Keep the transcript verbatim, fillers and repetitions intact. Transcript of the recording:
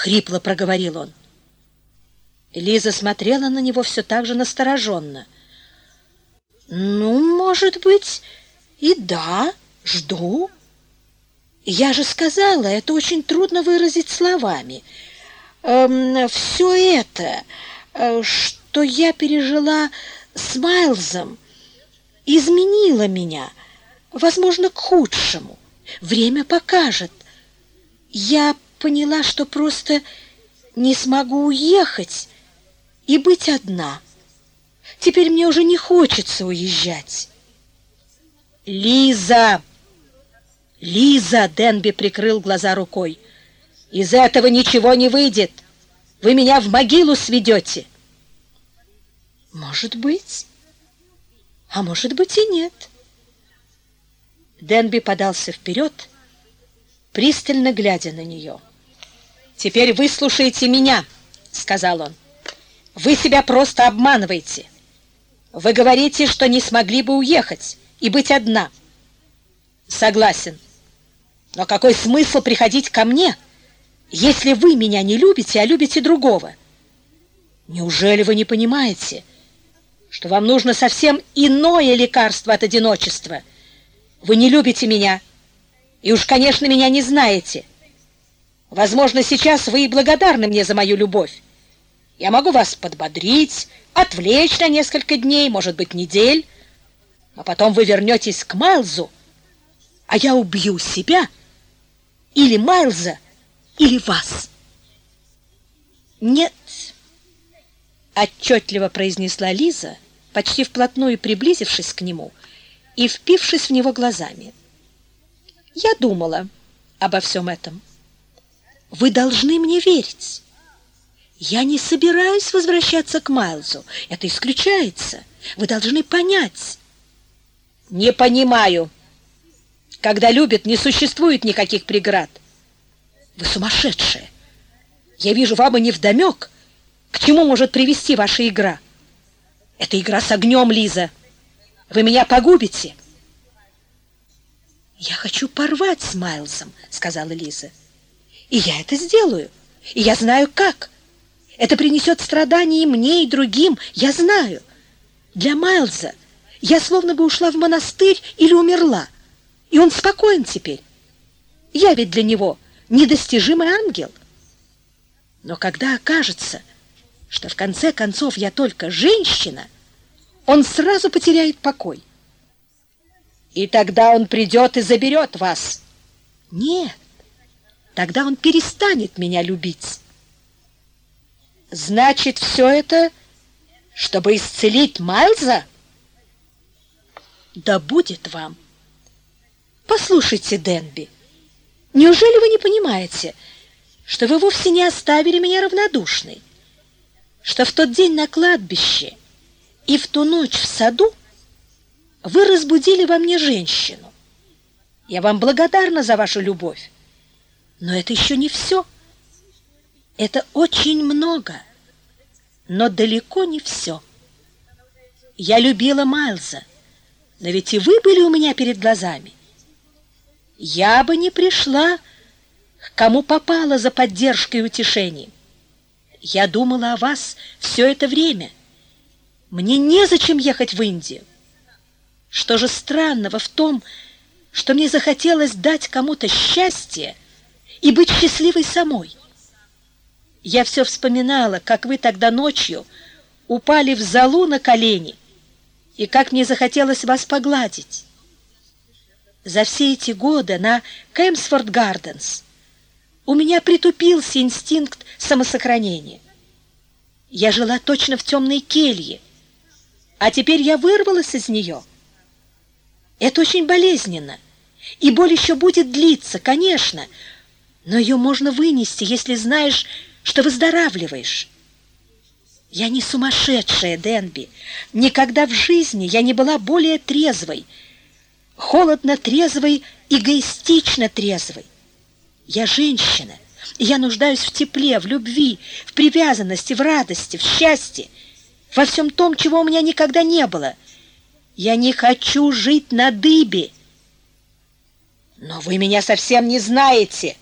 хрипло проговорил он. Лиза смотрела на него все так же настороженно. «Ну, может быть, и да, жду. Я же сказала, это очень трудно выразить словами. Эм, все это, э, что я пережила с Майлзом, изменило меня, возможно, к худшему. Время покажет. Я поняла, что просто не смогу уехать и быть одна. Теперь мне уже не хочется уезжать». «Лиза! Лиза!» — Денби прикрыл глаза рукой. «Из этого ничего не выйдет. Вы меня в могилу сведете». «Может быть, а может быть и нет». Денби подался вперед, пристально глядя на нее. «Теперь выслушайте меня», — сказал он. «Вы себя просто обманываете. Вы говорите, что не смогли бы уехать и быть одна. Согласен. Но какой смысл приходить ко мне, если вы меня не любите, а любите другого? Неужели вы не понимаете, что вам нужно совсем иное лекарство от одиночества? Вы не любите меня, и уж, конечно, меня не знаете. Возможно, сейчас вы и благодарны мне за мою любовь. Я могу вас подбодрить, отвлечь на несколько дней, может быть, недель, а потом вы вернетесь к Майлзу, а я убью себя, или Майлза, или вас». «Нет», — отчетливо произнесла Лиза, почти вплотную приблизившись к нему и впившись в него глазами. «Я думала обо всем этом. Вы должны мне верить. Я не собираюсь возвращаться к Майлзу. Это исключается. Вы должны понять». «Не понимаю. Когда любят, не существует никаких преград». «Вы сумасшедшие. Я вижу, вам и невдомек, к чему может привести ваша игра. Это игра с огнем, Лиза. Вы меня погубите». «Я хочу порвать с Майлзом», — сказала Лиза. «И я это сделаю. И я знаю, как. Это принесет страдания и мне, и другим. Я знаю. Для Майлза я словно бы ушла в монастырь или умерла. И он спокоен теперь. Я ведь для него недостижимый ангел. Но когда окажется, что в конце концов я только женщина, он сразу потеряет покой. И тогда он придет и заберет вас». «Нет, тогда он перестанет меня любить». «Значит, все это, чтобы исцелить Майлза?» «Да будет вам». «Послушайте, Денби, неужели вы не понимаете, что вы вовсе не оставили меня равнодушной, что в тот день на кладбище и в ту ночь в саду вы разбудили во мне женщину? Я вам благодарна за вашу любовь, но это еще не все. Это очень много, но далеко не все. Я любила Майлза, но ведь и вы были у меня перед глазами. Я бы не пришла к кому попала за поддержкой и утешением. Я думала о вас все это время. Мне незачем ехать в Индию. Что же странного в том, что мне захотелось дать кому-то счастье и быть счастливой самой? Я все вспоминала, как вы тогда ночью упали в золу на колени, и как мне захотелось вас погладить. За все эти годы на Кэмпсфорд-Гарденс у меня притупился инстинкт самосохранения. Я жила точно в темной келье, а теперь я вырвалась из нее. Это очень болезненно, и боль еще будет длиться, конечно, но ее можно вынести, если знаешь, что выздоравливаешь. Я не сумасшедшая, Денби. Никогда в жизни я не была более трезвой, холодно трезвой, эгоистично трезвой. Я женщина, и я нуждаюсь в тепле, в любви, в привязанности, в радости, в счастье, во всем том, чего у меня никогда не было. Я не хочу жить на дыбе. Но вы меня совсем не знаете.